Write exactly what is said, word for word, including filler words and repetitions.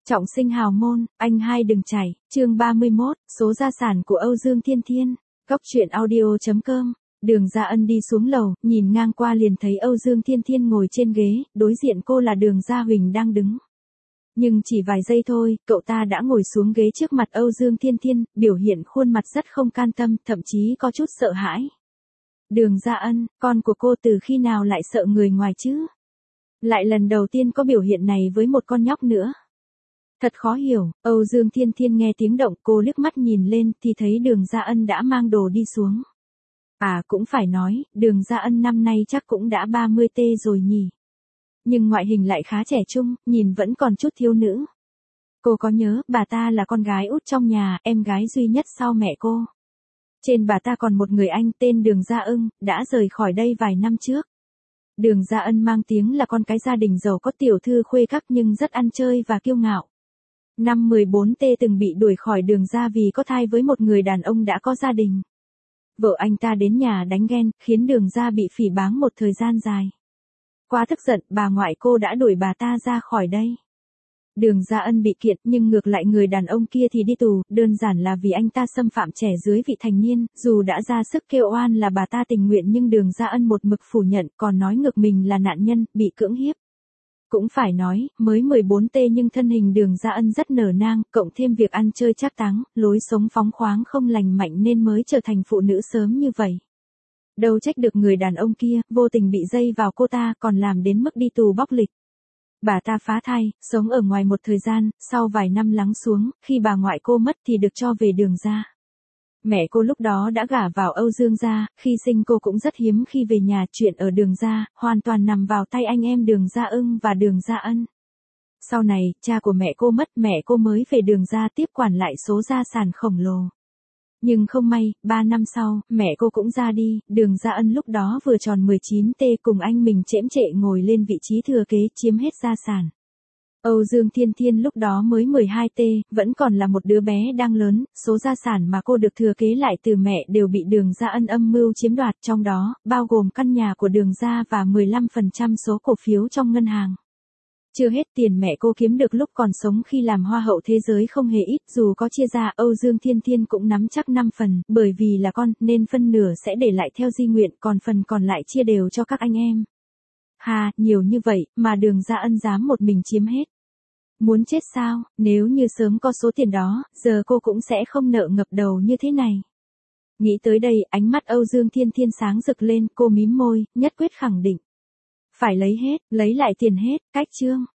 Trọng sinh hào môn, anh hai đừng chảy, chương ba mươi mốt, số gia sản của Âu Dương Thiên Thiên, góc truyện audio chấm com. Đường Gia Ân đi xuống lầu, nhìn ngang qua liền thấy Âu Dương Thiên Thiên ngồi trên ghế, đối diện cô là Đường Gia Huỳnh đang đứng. Nhưng chỉ vài giây thôi, cậu ta đã ngồi xuống ghế trước mặt Âu Dương Thiên Thiên, biểu hiện khuôn mặt rất không can tâm, thậm chí có chút sợ hãi. Đường Gia Ân, con của cô từ khi nào lại sợ người ngoài chứ? Lại lần đầu tiên có biểu hiện này với một con nhóc nữa. Thật khó hiểu, Âu Dương Thiên Thiên nghe tiếng động, cô liếc mắt nhìn lên thì thấy Đường Gia Ân đã mang đồ đi xuống. À cũng phải nói, Đường Gia Ân năm nay chắc cũng đã ba mươi tê rồi nhỉ. Nhưng ngoại hình lại khá trẻ trung, nhìn vẫn còn chút thiếu nữ. Cô có nhớ, bà ta là con gái út trong nhà, em gái duy nhất sau mẹ cô. Trên bà ta còn một người anh tên Đường Gia Ưng, đã rời khỏi đây vài năm trước. Đường Gia Ân mang tiếng là con cái gia đình giàu có tiểu thư khuê các nhưng rất ăn chơi và kiêu ngạo. Năm mười bốn tê từng bị đuổi khỏi Đường Gia vì có thai với một người đàn ông đã có gia đình. Vợ anh ta đến nhà đánh ghen, khiến Đường Gia bị phỉ báng một thời gian dài. Quá tức giận, bà ngoại cô đã đuổi bà ta ra khỏi đây. Đường Gia Ân bị kiện, nhưng ngược lại người đàn ông kia thì đi tù, đơn giản là vì anh ta xâm phạm trẻ dưới vị thành niên, dù đã ra sức kêu oan là bà ta tình nguyện nhưng Đường Gia Ân một mực phủ nhận, còn nói ngược mình là nạn nhân, bị cưỡng hiếp. Cũng phải nói, mới mười bốn tê nhưng thân hình Đường Gia Ân rất nở nang, cộng thêm việc ăn chơi trác táng, lối sống phóng khoáng không lành mạnh nên mới trở thành phụ nữ sớm như vậy. Đâu trách được người đàn ông kia, vô tình bị dây vào cô ta còn làm đến mức đi tù bóc lịch. Bà ta phá thai, sống ở ngoài một thời gian, sau vài năm lắng xuống, khi bà ngoại cô mất thì được cho về Đường Gia. Mẹ cô lúc đó đã gả vào Âu Dương gia, khi sinh cô cũng rất hiếm khi về nhà, chuyện ở Đường Gia, hoàn toàn nằm vào tay anh em Đường Gia Ưng và Đường Gia Ân. Sau này, cha của mẹ cô mất, mẹ cô mới về Đường Gia tiếp quản lại số gia sản khổng lồ. Nhưng không may, ba năm sau, mẹ cô cũng ra đi, Đường Gia Ân lúc đó vừa tròn mười chín tê cùng anh mình chễm chệ ngồi lên vị trí thừa kế chiếm hết gia sản. Âu Dương Thiên Thiên lúc đó mới mười hai tê, vẫn còn là một đứa bé đang lớn, số gia sản mà cô được thừa kế lại từ mẹ đều bị Đường Gia Ân âm mưu chiếm đoạt, trong đó, bao gồm căn nhà của Đường Gia và mười lăm phần trăm số cổ phiếu trong ngân hàng. Chưa hết tiền mẹ cô kiếm được lúc còn sống khi làm hoa hậu thế giới không hề ít, dù có chia ra Âu Dương Thiên Thiên cũng nắm chắc năm phần, bởi vì là con, nên phân nửa sẽ để lại theo di nguyện, còn phần còn lại chia đều cho các anh em. Hà, nhiều như vậy, mà Đường Gia Ân dám một mình chiếm hết. Muốn chết sao, nếu như sớm có số tiền đó, giờ cô cũng sẽ không nợ ngập đầu như thế này. Nghĩ tới đây, ánh mắt Âu Dương Thiên Thiên sáng rực lên, cô mím môi, nhất quyết khẳng định. Phải lấy hết, lấy lại tiền hết, cách chương.